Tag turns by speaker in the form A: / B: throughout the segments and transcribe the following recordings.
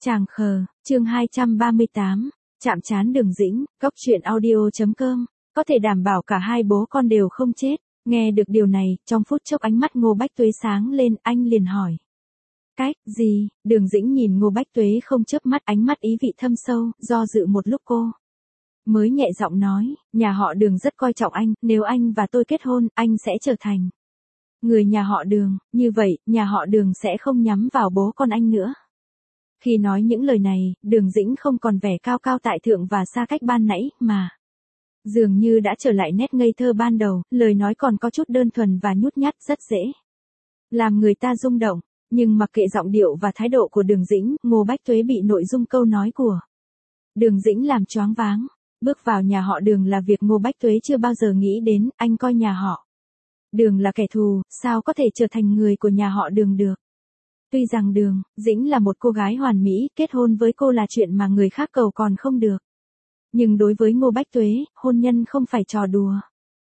A: Chàng khờ, chương 238, chạm trán Đường Dĩnh, Cóc truyện audio.com, có thể đảm bảo cả hai bố con đều không chết. Nghe được điều này, trong phút chốc ánh mắt Ngô Bách Tuế sáng lên, anh liền hỏi. Cái gì? Đường Dĩnh nhìn Ngô Bách Tuế không chớp mắt, ánh mắt ý vị thâm sâu, do dự một lúc cô mới nhẹ giọng nói, nhà họ Đường rất coi trọng anh, nếu anh và tôi kết hôn, anh sẽ trở thành người nhà họ Đường, như vậy, nhà họ Đường sẽ không nhắm vào bố con anh nữa. Khi nói những lời này, Đường Dĩnh không còn vẻ cao cao tại thượng và xa cách ban nãy, mà dường như đã trở lại nét ngây thơ ban đầu, lời nói còn có chút đơn thuần và nhút nhát, rất dễ làm người ta rung động. Nhưng mặc kệ giọng điệu và thái độ của Đường Dĩnh, Ngô Bách Tuế bị nội dung câu nói của Đường Dĩnh làm choáng váng. Bước vào nhà họ Đường là việc Ngô Bách Tuế chưa bao giờ nghĩ đến, anh coi nhà họ Đường là kẻ thù, sao có thể trở thành người của nhà họ Đường được. Tuy rằng Đường Dĩnh là một cô gái hoàn mỹ, kết hôn với cô là chuyện mà người khác cầu còn không được. Nhưng đối với Ngô Bách Tuế, hôn nhân không phải trò đùa.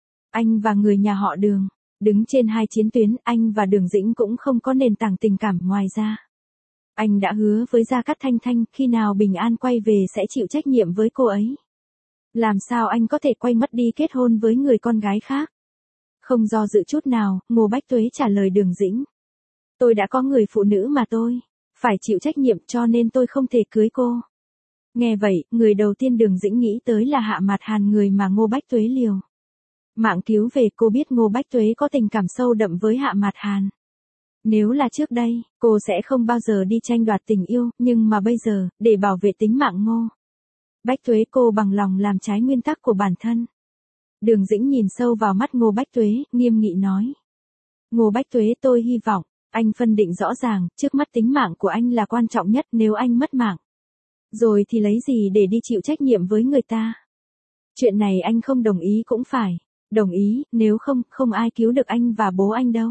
A: Anh và người nhà họ Đường đứng trên hai chiến tuyến, anh và Đường Dĩnh cũng không có nền tảng tình cảm. Ngoài ra, anh đã hứa với Gia Cát Thanh Thanh, khi nào bình an quay về sẽ chịu trách nhiệm với cô ấy. Làm sao anh có thể quay mất đi kết hôn với người con gái khác? Không do dự chút nào, Ngô Bách Tuế trả lời Đường Dĩnh. Tôi đã có người phụ nữ mà tôi phải chịu trách nhiệm, cho nên tôi không thể cưới cô. Nghe vậy, người đầu tiên Đường Dĩnh nghĩ tới là Hạ Mạt Hàn, người mà Ngô Bách Tuế liều mạng cứu về. Cô biết Ngô Bách Tuế có tình cảm sâu đậm với Hạ Mạt Hàn. Nếu là trước đây, cô sẽ không bao giờ đi tranh đoạt tình yêu, nhưng mà bây giờ, để bảo vệ tính mạng Ngô Bách Tuế, cô bằng lòng làm trái nguyên tắc của bản thân. Đường Dĩnh nhìn sâu vào mắt Ngô Bách Tuế, nghiêm nghị nói. Ngô Bách Tuế, tôi hy vọng anh phân định rõ ràng, trước mắt tính mạng của anh là quan trọng nhất, nếu anh mất mạng rồi thì lấy gì để đi chịu trách nhiệm với người ta. Chuyện này anh không đồng ý cũng phải đồng ý, nếu không, không ai cứu được anh và bố anh đâu.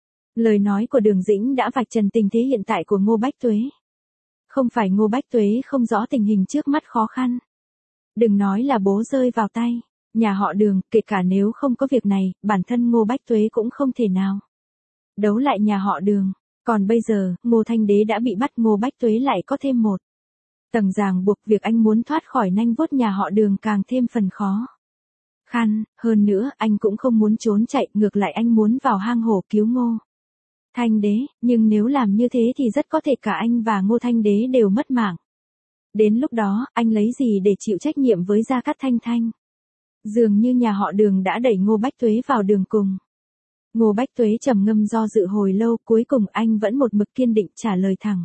A: Lời nói của Đường Dĩnh đã vạch trần tình thế hiện tại của Ngô Bách Tuế. Không phải Ngô Bách Tuế không rõ tình hình trước mắt khó khăn. Đừng nói là bố rơi vào tay nhà họ Đường, kể cả nếu không có việc này, bản thân Ngô Bách Tuế cũng không thể nào đấu lại nhà họ Đường. Còn bây giờ, Ngô Thanh Đế đã bị bắt, Ngô Bách Tuế lại có thêm một tầng ràng buộc, việc anh muốn thoát khỏi nanh vuốt nhà họ Đường càng thêm phần khó khăn. Hơn nữa, anh cũng không muốn trốn chạy, ngược lại anh muốn vào hang hổ cứu Ngô Thanh Đế, nhưng nếu làm như thế thì rất có thể cả anh và Ngô Thanh Đế đều mất mạng. Đến lúc đó, anh lấy gì để chịu trách nhiệm với Gia Cát Thanh Thanh? Dường như nhà họ Đường đã đẩy Ngô Bách Tuế vào đường cùng. Ngô Bách Tuế trầm ngâm do dự hồi lâu, cuối cùng anh vẫn một mực kiên định trả lời thẳng.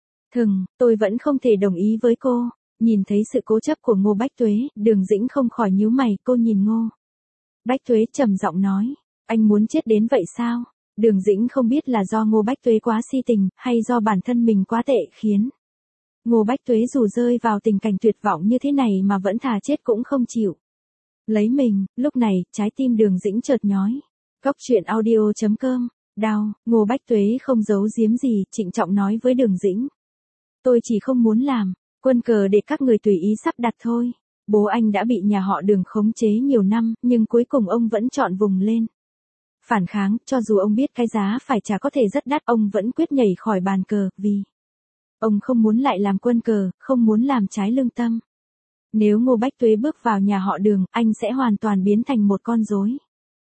A: Tôi vẫn không thể đồng ý với cô. Nhìn thấy sự cố chấp của Ngô Bách Tuế, Đường Dĩnh không khỏi nhíu mày. Cô nhìn Ngô Bách Tuế trầm giọng nói, anh muốn chết đến vậy sao? Đường Dĩnh không biết là do Ngô Bách Tuế quá si tình, hay do bản thân mình quá tệ khiến Ngô Bách Tuế dù rơi vào tình cảnh tuyệt vọng như thế này mà vẫn thà chết cũng không chịu lấy mình. Lúc này, trái tim Đường Dĩnh chợt nhói. Cóc truyện audio.com, đau. Ngô Bách Tuế không giấu giếm gì, trịnh trọng nói với Đường Dĩnh. Tôi chỉ không muốn làm quân cờ để các người tùy ý sắp đặt thôi. Bố anh đã bị nhà họ Đường khống chế nhiều năm, nhưng cuối cùng ông vẫn chọn vùng lên phản kháng, cho dù ông biết cái giá phải trả có thể rất đắt, ông vẫn quyết nhảy khỏi bàn cờ, vì ông không muốn lại làm quân cờ, không muốn làm trái lương tâm. Nếu Ngô Bách Tuế bước vào nhà họ Đường, anh sẽ hoàn toàn biến thành một con rối.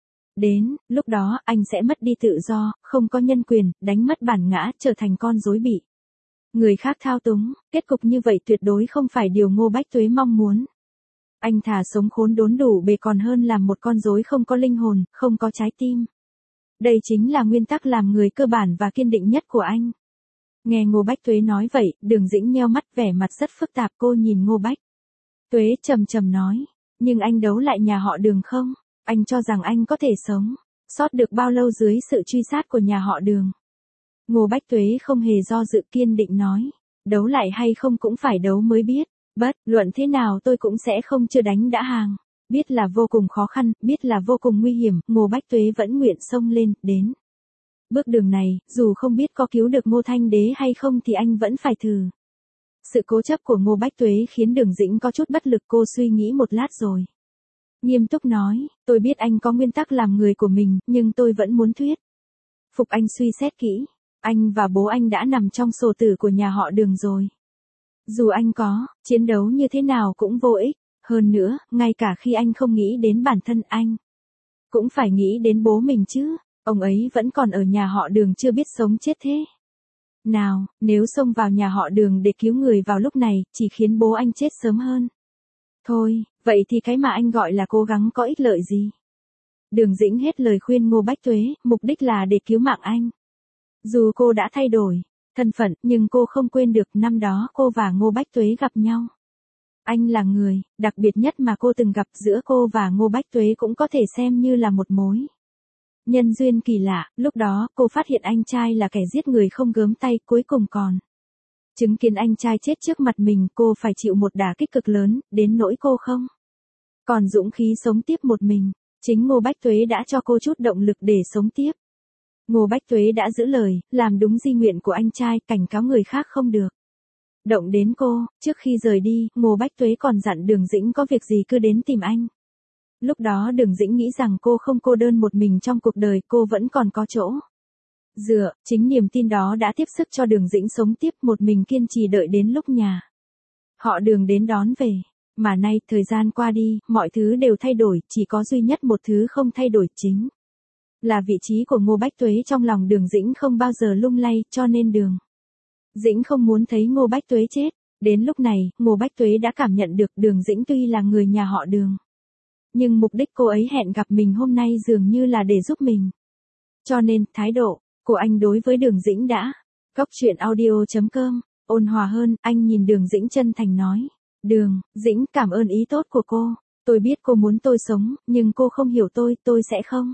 A: Đến lúc đó, anh sẽ mất đi tự do, không có nhân quyền, đánh mất bản ngã, trở thành con rối bị người khác thao túng. Kết cục như vậy tuyệt đối không phải điều Ngô Bách Tuế mong muốn. Anh thà sống khốn đốn đủ bề còn hơn làm một con rối không có linh hồn, không có trái tim. Đây chính là nguyên tắc làm người cơ bản và kiên định nhất của anh. Nghe Ngô Bách Tuế nói vậy, Đường Dĩnh nheo mắt, vẻ mặt rất phức tạp. Cô nhìn Ngô Bách Tuế trầm trầm nói, nhưng anh đấu lại nhà họ Đường không? Anh cho rằng anh có thể sống sót được bao lâu dưới sự truy sát của nhà họ Đường? Ngô Bách Tuế không hề do dự, kiên định nói, đấu lại hay không cũng phải đấu mới biết. Bất luận thế nào tôi cũng sẽ không chưa đánh đã hàng. Biết là vô cùng khó khăn, biết là vô cùng nguy hiểm, Ngô Bách Tuế vẫn nguyện xông lên. Đến bước đường này, dù không biết có cứu được Ngô Thanh Đế hay không thì anh vẫn phải thử. Sự cố chấp của Ngô Bách Tuế khiến Đường Dĩnh có chút bất lực. Cô suy nghĩ một lát rồi nghiêm túc nói, tôi biết anh có nguyên tắc làm người của mình, nhưng tôi vẫn muốn thuyết phục anh suy xét kỹ. Anh và bố anh đã nằm trong sổ tử của nhà họ Đường rồi. Dù anh có, chiến đấu như thế nào cũng vô ích. Hơn nữa, ngay cả khi anh không nghĩ đến bản thân anh, cũng phải nghĩ đến bố mình chứ. Ông ấy vẫn còn ở nhà họ Đường chưa biết sống chết thế. Nào, nếu xông vào nhà họ Đường để cứu người vào lúc này, chỉ khiến bố anh chết sớm hơn. Thôi, vậy thì cái mà anh gọi là cố gắng có ích lợi gì? Đường Dĩnh hết lời khuyên Ngô Bách Tuế, mục đích là để cứu mạng anh. Dù cô đã thay đổi thân phận, nhưng cô không quên được năm đó cô và Ngô Bách Tuế gặp nhau. Anh là người đặc biệt nhất mà cô từng gặp, giữa cô và Ngô Bách Tuế cũng có thể xem như là một mối nhân duyên kỳ lạ. Lúc đó, cô phát hiện anh trai là kẻ giết người không gớm tay, cuối cùng còn chứng kiến anh trai chết trước mặt mình, cô phải chịu một đả kích cực lớn, đến nỗi cô không còn dũng khí sống tiếp một mình. Chính Ngô Bách Tuế đã cho cô chút động lực để sống tiếp. Ngô Bách Tuế đã giữ lời, làm đúng di nguyện của anh trai, cảnh cáo người khác không được động đến cô. Trước khi rời đi, Ngô Bách Tuế còn dặn Đường Dĩnh có việc gì cứ đến tìm anh. Lúc đó Đường Dĩnh nghĩ rằng cô không cô đơn một mình trong cuộc đời, cô vẫn còn có chỗ dựa. Chính niềm tin đó đã tiếp sức cho Đường Dĩnh sống tiếp một mình, kiên trì đợi đến lúc nhà họ Đường đến đón về. Mà nay, thời gian qua đi, mọi thứ đều thay đổi, chỉ có duy nhất một thứ không thay đổi, chính là vị trí của Ngô Bách Tuế trong lòng Đường Dĩnh không bao giờ lung lay, cho nên Đường Dĩnh không muốn thấy Ngô Bách Tuế chết. Đến lúc này, Ngô Bách Tuế đã cảm nhận được Đường Dĩnh tuy là người nhà họ Đường, nhưng mục đích cô ấy hẹn gặp mình hôm nay dường như là để giúp mình. Cho nên, thái độ của anh đối với Đường Dĩnh đã Góc Chuyện Audio.com ôn hòa hơn. Anh nhìn Đường Dĩnh chân thành nói: Đường Dĩnh, cảm ơn ý tốt của cô. Tôi biết cô muốn tôi sống, nhưng cô không hiểu tôi sẽ không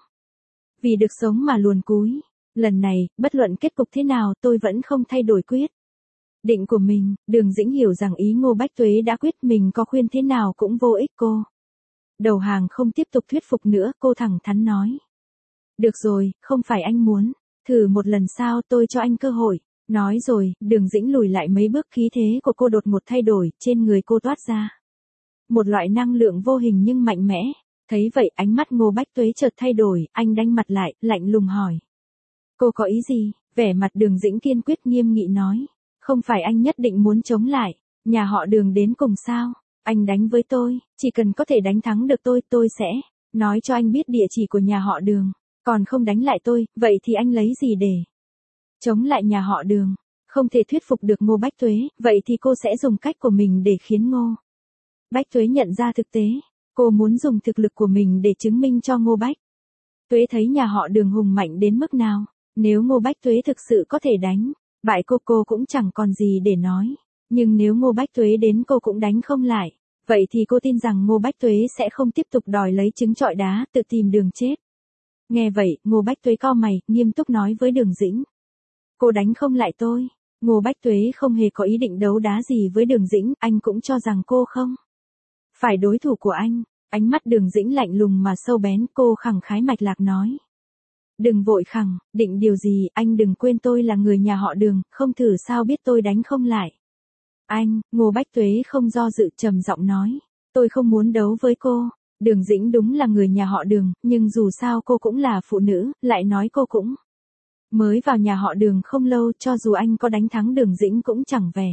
A: vì được sống mà luồn cúi. Lần này, bất luận kết cục thế nào, tôi vẫn không thay đổi quyết định của mình. Đường Dĩnh hiểu rằng ý Ngô Bách Tuế đã quyết, mình có khuyên thế nào cũng vô ích. Cô đầu hàng, không tiếp tục thuyết phục nữa, cô thẳng thắn nói: Được rồi, không phải anh muốn thử một lần sao, tôi cho anh cơ hội. Nói rồi, Đường Dĩnh lùi lại mấy bước, khí thế của cô đột ngột thay đổi, trên người cô toát ra một loại năng lượng vô hình nhưng mạnh mẽ. Thấy vậy, ánh mắt Ngô Bách Tuế chợt thay đổi, anh đanh mặt lại, lạnh lùng hỏi: Cô có ý gì? Vẻ mặt Đường Dĩnh kiên quyết nghiêm nghị nói: Không phải anh nhất định muốn chống lại nhà họ Đường đến cùng sao? Anh đánh với tôi, chỉ cần có thể đánh thắng được tôi sẽ nói cho anh biết địa chỉ của nhà họ Đường. Còn không đánh lại tôi, vậy thì anh lấy gì để chống lại nhà họ Đường? Không thể thuyết phục được Ngô Bách Tuế, vậy thì cô sẽ dùng cách của mình để khiến Ngô Bách Tuế nhận ra thực tế. Cô muốn dùng thực lực của mình để chứng minh cho Ngô Bách Tuế thấy nhà họ Đường hùng mạnh đến mức nào. Nếu Ngô Bách Tuế thực sự có thể đánh bại cô cũng chẳng còn gì để nói. Nhưng nếu Ngô Bách Tuế đến cô cũng đánh không lại, vậy thì cô tin rằng Ngô Bách Tuế sẽ không tiếp tục đòi lấy trứng trọi đá, tự tìm đường chết. Nghe vậy, Ngô Bách Tuế cau mày, nghiêm túc nói với Đường Dĩnh: Cô đánh không lại tôi. Ngô Bách Tuế không hề có ý định đấu đá gì với Đường Dĩnh, anh cũng cho rằng cô không phải đối thủ của anh. Ánh mắt Đường Dĩnh lạnh lùng mà sâu bén, cô khẳng khái mạch lạc nói: Đừng vội khẳng định điều gì, anh đừng quên tôi là người nhà họ Đường, không thử sao biết tôi đánh không lại anh. Ngô Bách Tuế không do dự, trầm giọng nói: Tôi không muốn đấu với cô. Đường Dĩnh đúng là người nhà họ Đường, nhưng dù sao cô cũng là phụ nữ, lại nói cô cũng mới vào nhà họ Đường không lâu, cho dù anh có đánh thắng Đường Dĩnh cũng chẳng vẻ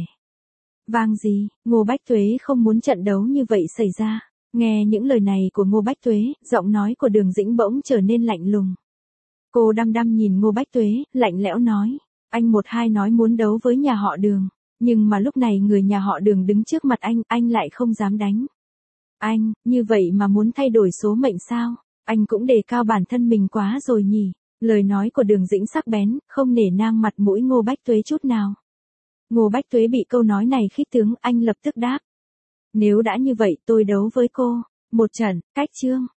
A: vang gì. Ngô Bách Tuế không muốn trận đấu như vậy xảy ra. Nghe những lời này của Ngô Bách Tuế, giọng nói của Đường Dĩnh bỗng trở nên lạnh lùng. Cô đăm đăm nhìn Ngô Bách Tuế, lạnh lẽo nói: Anh một hai nói muốn đấu với nhà họ Đường, nhưng mà lúc này người nhà họ Đường đứng trước mặt anh lại không dám đánh anh, như vậy mà muốn thay đổi số mệnh sao? Anh cũng đề cao bản thân mình quá rồi nhỉ? Lời nói của Đường Dĩnh sắc bén, không nể nang mặt mũi Ngô Bách Tuế chút nào. Ngô Bách Tuế bị câu nói này khích tướng, anh lập tức đáp: Nếu đã như vậy tôi đấu với cô một trận. Cách chương